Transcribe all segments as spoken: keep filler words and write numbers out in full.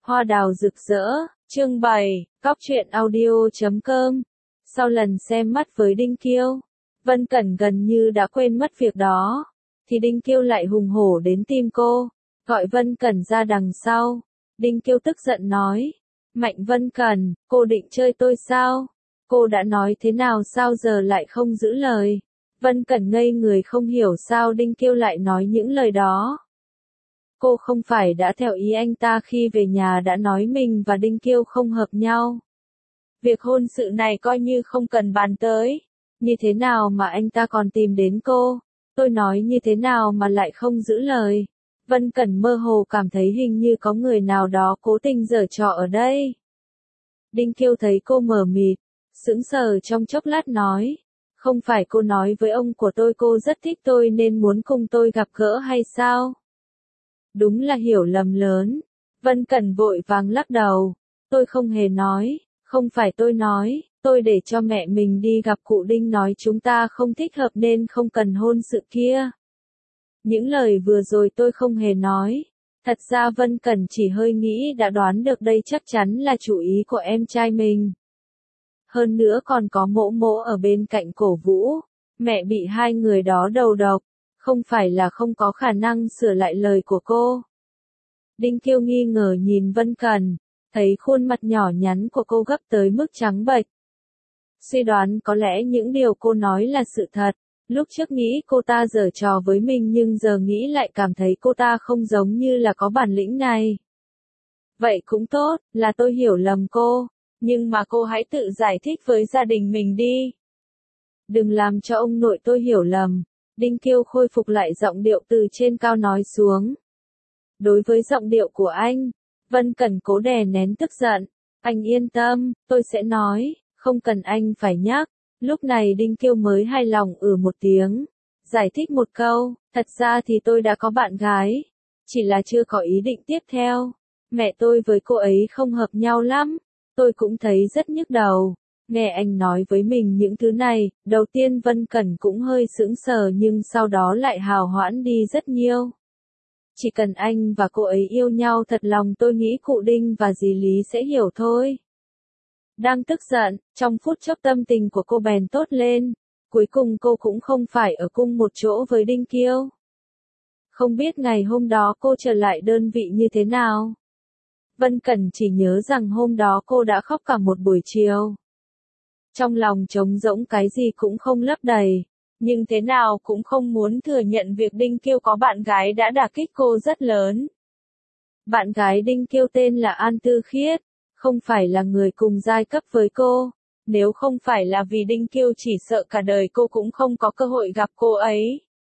Hoa đào rực rỡ, chương bảy, Cóc truyện audio chấm com. Sau lần xem mắt với Đinh Kiêu, Vân Cẩn gần như đã quên mất việc đó, thì Đinh Kiêu lại hùng hổ đến tìm cô, gọi Vân Cẩn ra đằng sau. Đinh Kiêu tức giận nói, Mạnh Vân Cẩn, cô định chơi tôi sao? Cô đã nói thế nào sao giờ lại không giữ lời? Vân Cẩn ngây người không hiểu sao Đinh Kiêu lại nói những lời đó. Cô không phải đã theo ý anh ta khi về nhà đã nói mình và Đinh Kiêu không hợp nhau. Việc hôn sự này coi như không cần bàn tới. Như thế nào mà anh ta còn tìm đến cô? Tôi nói như thế nào mà lại không giữ lời? Vân Cẩn mơ hồ cảm thấy hình như có người nào đó cố tình giở trò ở đây. Đinh Kiêu thấy cô mờ mịt, sững sờ trong chốc lát nói, không phải cô nói với ông của tôi cô rất thích tôi nên muốn cùng tôi gặp gỡ hay sao? Đúng là hiểu lầm lớn. Vân Cẩn vội vàng lắc đầu, tôi không hề nói, không phải tôi nói, tôi để cho mẹ mình đi gặp cụ Đinh nói chúng ta không thích hợp nên không cần hôn sự kia. Những lời vừa rồi tôi không hề nói. Thật ra Vân Cẩn chỉ hơi nghĩ đã đoán được đây chắc chắn là chủ ý của em trai mình. Hơn nữa còn có mỗ mỗ ở bên cạnh cổ vũ, mẹ bị hai người đó đầu độc, không phải là không có khả năng sửa lại lời của cô. Đinh Kiêu nghi ngờ nhìn Vân Cẩn, thấy khuôn mặt nhỏ nhắn của cô gấp tới mức trắng bệch. Suy đoán có lẽ những điều cô nói là sự thật, lúc trước nghĩ cô ta giở trò với mình nhưng giờ nghĩ lại cảm thấy cô ta không giống như là có bản lĩnh này. Vậy cũng tốt, là tôi hiểu lầm cô, nhưng mà cô hãy tự giải thích với gia đình mình đi. Đừng làm cho ông nội tôi hiểu lầm. Đinh Kiêu khôi phục lại giọng điệu từ trên cao nói xuống. Đối với giọng điệu của anh, Vân Cẩn cố đè nén tức giận. Anh yên tâm, tôi sẽ nói, không cần anh phải nhắc. Lúc này Đinh Kiêu mới hài lòng ừ một tiếng, giải thích một câu, thật ra thì tôi đã có bạn gái, chỉ là chưa có ý định tiếp theo. Mẹ tôi với cô ấy không hợp nhau lắm, tôi cũng thấy rất nhức đầu. Nghe anh nói với mình những thứ này, đầu tiên Vân Cẩn cũng hơi sững sờ nhưng sau đó lại hào hoãn đi rất nhiều. Chỉ cần anh và cô ấy yêu nhau thật lòng tôi nghĩ cụ Đinh và dì Lý sẽ hiểu thôi. Đang tức giận, trong phút chốc tâm tình của cô bèn tốt lên, cuối cùng cô cũng không phải ở cùng một chỗ với Đinh Kiêu. Không biết ngày hôm đó cô trở lại đơn vị như thế nào? Vân Cẩn chỉ nhớ rằng hôm đó cô đã khóc cả một buổi chiều. Trong lòng trống rỗng cái gì cũng không lấp đầy, nhưng thế nào cũng không muốn thừa nhận việc Đinh Kiêu có bạn gái đã đả kích cô rất lớn. Bạn gái Đinh Kiêu tên là An Tư Khiết, không phải là người cùng giai cấp với cô, nếu không phải là vì Đinh Kiêu chỉ sợ cả đời cô cũng không có cơ hội gặp cô ấy.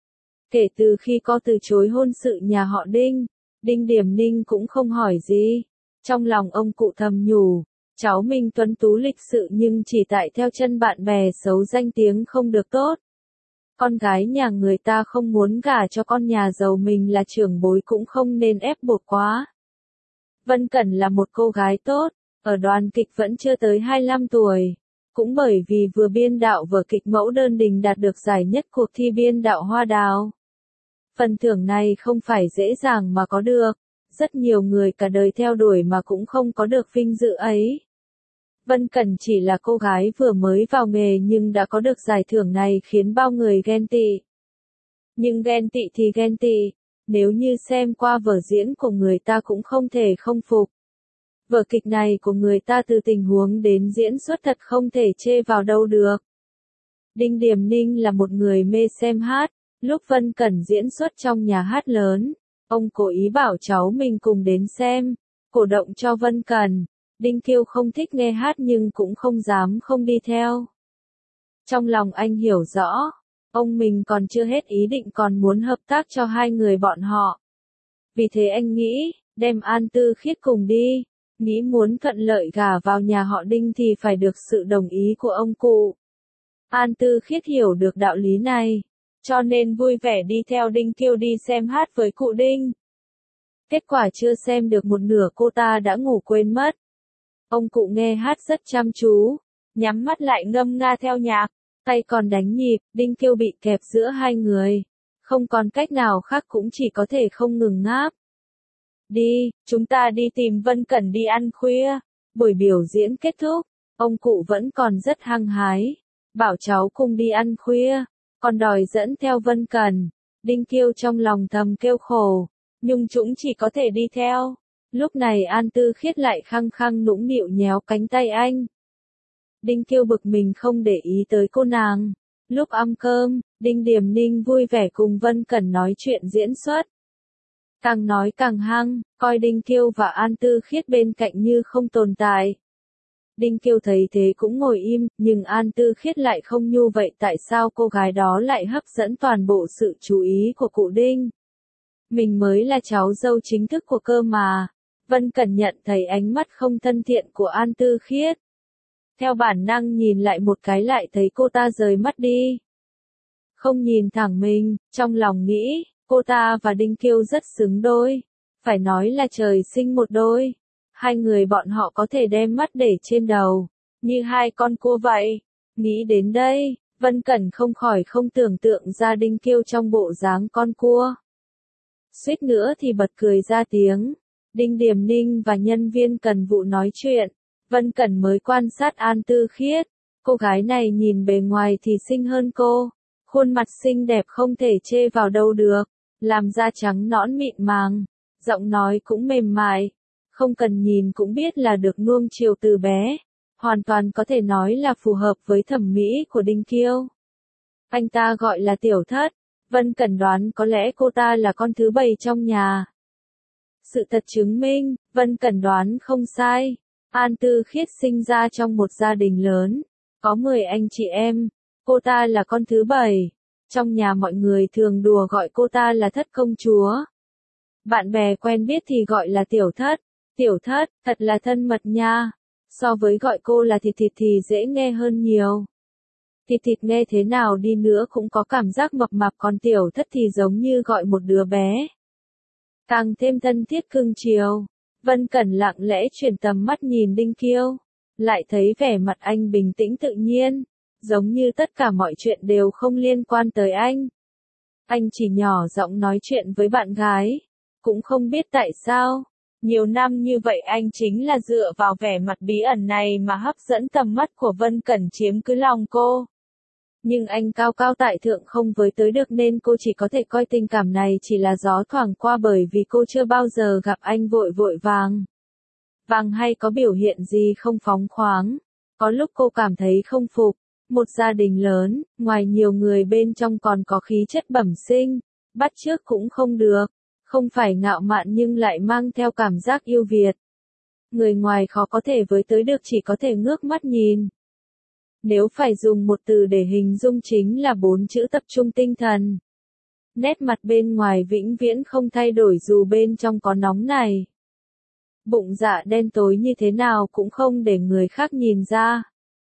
Kể từ khi có từ chối hôn sự nhà họ Đinh, Đinh Điềm Ninh cũng không hỏi gì. Trong lòng ông cụ thầm nhủ, cháu mình tuấn tú lịch sự nhưng chỉ tại theo chân bạn bè xấu danh tiếng không được tốt. Con gái nhà người ta không muốn gả cho con nhà giàu mình là trưởng bối cũng không nên ép buộc quá. Vân Cẩn là một cô gái tốt, ở đoàn kịch vẫn chưa tới hai mươi lăm tuổi. Cũng bởi vì vừa biên đạo vở kịch Mẫu Đơn Đình đạt được giải nhất cuộc thi biên đạo Hoa Đào. Phần thưởng này không phải dễ dàng mà có được, rất nhiều người cả đời theo đuổi mà cũng không có được vinh dự ấy. Vân Cẩn chỉ là cô gái vừa mới vào nghề nhưng đã có được giải thưởng này khiến bao người ghen tị. Nhưng ghen tị thì ghen tị, nếu như xem qua vở diễn của người ta cũng không thể không phục. Vở kịch này của người ta từ tình huống đến diễn xuất thật không thể chê vào đâu được. Đinh Điềm Ninh là một người mê xem hát, lúc Vân Cẩn diễn xuất trong nhà hát lớn, ông cố ý bảo cháu mình cùng đến xem, cổ động cho Vân Cẩn. Đinh Kiêu không thích nghe hát nhưng cũng không dám không đi theo. Trong lòng anh hiểu rõ, ông mình còn chưa hết ý định còn muốn hợp tác cho hai người bọn họ. Vì thế anh nghĩ, đem An Tư Khiết cùng đi, nghĩ muốn thuận lợi gả vào nhà họ Đinh thì phải được sự đồng ý của ông cụ. An Tư Khiết hiểu được đạo lý này, cho nên vui vẻ đi theo Đinh Kiêu đi xem hát với cụ Đinh. Kết quả chưa xem được một nửa cô ta đã ngủ quên mất. Ông cụ nghe hát rất chăm chú, nhắm mắt lại ngâm nga theo nhạc, tay còn đánh nhịp. Đinh Kiêu bị kẹp giữa hai người, không còn cách nào khác cũng chỉ có thể không ngừng ngáp. Đi, chúng ta đi tìm Vân Cẩn đi ăn khuya. Buổi biểu diễn kết thúc, ông cụ vẫn còn rất hăng hái. Bảo cháu cùng đi ăn khuya, còn đòi dẫn theo Vân Cẩn. Đinh Kiêu trong lòng thầm kêu khổ, nhưng chúng chỉ có thể đi theo. Lúc này An Tư Khiết lại khăng khăng nũng nịu nhéo cánh tay anh. Đinh Kiêu bực mình không để ý tới cô nàng. Lúc ăn cơm, Đinh Điềm Ninh vui vẻ cùng Vân Cẩn nói chuyện diễn xuất. Càng nói càng hăng, coi Đinh Kiêu và An Tư Khiết bên cạnh như không tồn tại. Đinh Kiêu thấy thế cũng ngồi im, nhưng An Tư Khiết lại không nhu vậy, tại sao cô gái đó lại hấp dẫn toàn bộ sự chú ý của cụ Đinh? Mình mới là cháu dâu chính thức của cơ mà. Vân Cẩn nhận thấy ánh mắt không thân thiện của An Tư Khiết. Theo bản năng nhìn lại một cái lại thấy cô ta rời mắt đi. Không nhìn thẳng mình, trong lòng nghĩ, cô ta và Đinh Kiêu rất xứng đôi. Phải nói là trời sinh một đôi. Hai người bọn họ có thể đem mắt để trên đầu, như hai con cua vậy. Nghĩ đến đây, Vân Cẩn không khỏi không tưởng tượng ra Đinh Kiêu trong bộ dáng con cua. Suýt nữa thì bật cười ra tiếng. Đinh Điềm Ninh và nhân viên cần vụ nói chuyện. Vân Cẩn mới quan sát An Tư Khiết. Cô gái này nhìn bề ngoài thì xinh hơn cô. Khuôn mặt xinh đẹp không thể chê vào đâu được. Làm da trắng nõn mịn màng. Giọng nói cũng mềm mại. Không cần nhìn cũng biết là được nuông chiều từ bé. Hoàn toàn có thể nói là phù hợp với thẩm mỹ của Đinh Kiêu. Anh ta gọi là tiểu thất. Vân Cẩn đoán có lẽ cô ta là con thứ bảy trong nhà. Sự thật chứng minh, Vân Cẩn đoán không sai. An Tư Khiết sinh ra trong một gia đình lớn, có mười anh chị em, cô ta là con thứ bảy. Trong nhà mọi người thường đùa gọi cô ta là thất công chúa. Bạn bè quen biết thì gọi là tiểu thất. Tiểu thất, thật là thân mật nha. So với gọi cô là thịt thịt thì dễ nghe hơn nhiều. Thịt thịt nghe thế nào đi nữa cũng có cảm giác mập mạp, còn tiểu thất thì giống như gọi một đứa bé. Càng thêm thân thiết cưng chiều. Vân Cẩn lặng lẽ chuyển tầm mắt nhìn Đinh Kiêu. Lại thấy vẻ mặt anh bình tĩnh tự nhiên. Giống như tất cả mọi chuyện đều không liên quan tới anh. Anh chỉ nhỏ giọng nói chuyện với bạn gái. Cũng không biết tại sao. Nhiều năm như vậy anh chính là dựa vào vẻ mặt bí ẩn này mà hấp dẫn tầm mắt của Vân Cẩn chiếm cứ lòng cô. Nhưng anh cao cao tại thượng không với tới được nên cô chỉ có thể coi tình cảm này chỉ là gió thoảng qua, bởi vì cô chưa bao giờ gặp anh vội vội vàng. Vàng hay có biểu hiện gì không phóng khoáng. Có lúc cô cảm thấy không phục. Một gia đình lớn, ngoài nhiều người bên trong còn có khí chất bẩm sinh. Bắt chước cũng không được. Không phải ngạo mạn nhưng lại mang theo cảm giác yêu Việt. Người ngoài khó có thể với tới được, chỉ có thể ngước mắt nhìn. Nếu phải dùng một từ để hình dung chính là bốn chữ: tập trung tinh thần. Nét mặt bên ngoài vĩnh viễn không thay đổi dù bên trong có nóng này. Bụng dạ đen tối như thế nào cũng không để người khác nhìn ra.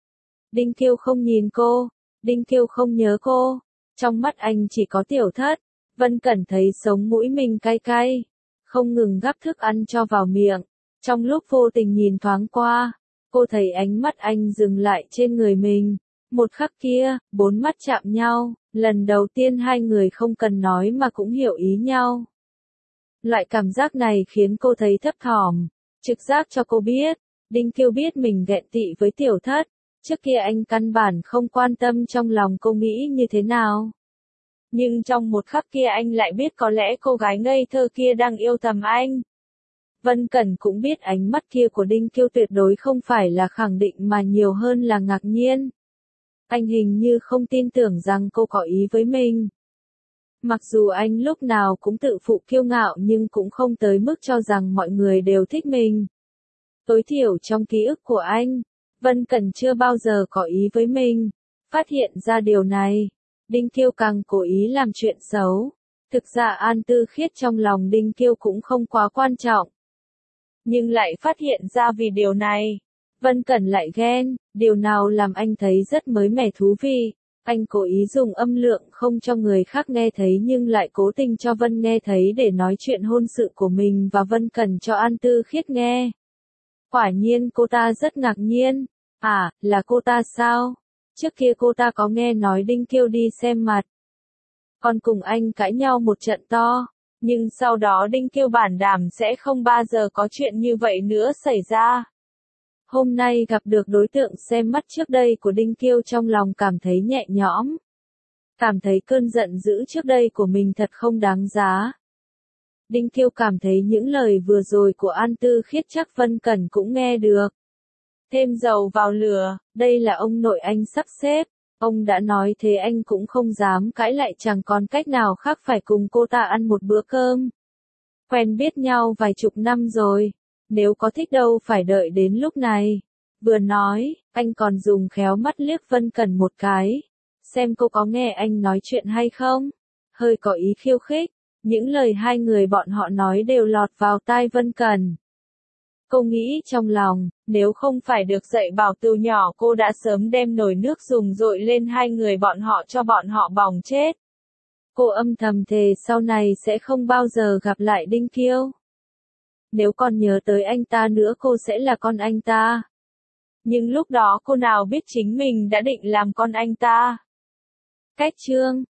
Đinh Kiêu không nhìn cô, Đinh Kiêu không nhớ cô. Trong mắt anh chỉ có tiểu thất. Vân Cẩn thấy sống mũi mình cay cay. Không ngừng gắp thức ăn cho vào miệng. Trong lúc vô tình nhìn thoáng qua, cô thấy ánh mắt anh dừng lại trên người mình. Một khắc kia, bốn mắt chạm nhau, lần đầu tiên hai người không cần nói mà cũng hiểu ý nhau. Loại cảm giác này khiến cô thấy thấp thỏm. Trực giác cho cô biết, Đinh Kiêu biết mình ghen tị với tiểu thất. Trước kia anh căn bản không quan tâm trong lòng cô nghĩ như thế nào. Nhưng trong một khắc kia anh lại biết có lẽ cô gái ngây thơ kia đang yêu thầm anh. Vân Cẩn cũng biết ánh mắt kia của Đinh Kiêu tuyệt đối không phải là khẳng định mà nhiều hơn là ngạc nhiên. Anh hình như không tin tưởng rằng cô có ý với mình. Mặc dù anh lúc nào cũng tự phụ kiêu ngạo nhưng cũng không tới mức cho rằng mọi người đều thích mình. Tối thiểu trong ký ức của anh, Vân Cẩn chưa bao giờ có ý với mình. Phát hiện ra điều này, Đinh Kiêu càng cố ý làm chuyện xấu. Thực ra An Tư Khiết trong lòng Đinh Kiêu cũng không quá quan trọng. Nhưng lại phát hiện ra vì điều này, Vân Cẩn lại ghen. Điều nào làm anh thấy rất mới mẻ thú vị. Anh cố ý dùng âm lượng không cho người khác nghe thấy nhưng lại cố tình cho Vân nghe thấy để nói chuyện hôn sự của mình và Vân Cẩn cho An Tư Khiết nghe. Quả nhiên cô ta rất ngạc nhiên. À, là cô ta sao? Trước kia cô ta có nghe nói Đinh Kiêu đi xem mặt. Còn cùng anh cãi nhau một trận to. Nhưng sau đó Đinh Kiêu bảo đảm sẽ không bao giờ có chuyện như vậy nữa xảy ra. Hôm nay gặp được đối tượng xem mắt trước đây của Đinh Kiêu trong lòng cảm thấy nhẹ nhõm. Cảm thấy cơn giận dữ trước đây của mình thật không đáng giá. Đinh Kiêu cảm thấy những lời vừa rồi của An Tư Khiết chắc Vân Cẩn cũng nghe được. Thêm dầu vào lửa, đây là ông nội anh sắp xếp. Ông đã nói thế anh cũng không dám cãi lại, chẳng còn cách nào khác phải cùng cô ta ăn một bữa cơm. Quen biết nhau vài chục năm rồi, nếu có thích đâu phải đợi đến lúc này. Vừa nói, anh còn dùng khéo mắt liếc Vân Cẩn một cái, xem cô có nghe anh nói chuyện hay không. Hơi có ý khiêu khích, những lời hai người bọn họ nói đều lọt vào tai Vân Cẩn. Cô nghĩ trong lòng, nếu không phải được dạy bảo từ nhỏ cô đã sớm đem nồi nước dùng dội lên hai người bọn họ cho bọn họ bỏng chết. Cô âm thầm thề sau này sẽ không bao giờ gặp lại Đinh Kiêu. Nếu còn nhớ tới anh ta nữa cô sẽ là con anh ta. Nhưng lúc đó cô nào biết chính mình đã định làm con anh ta. Cách chương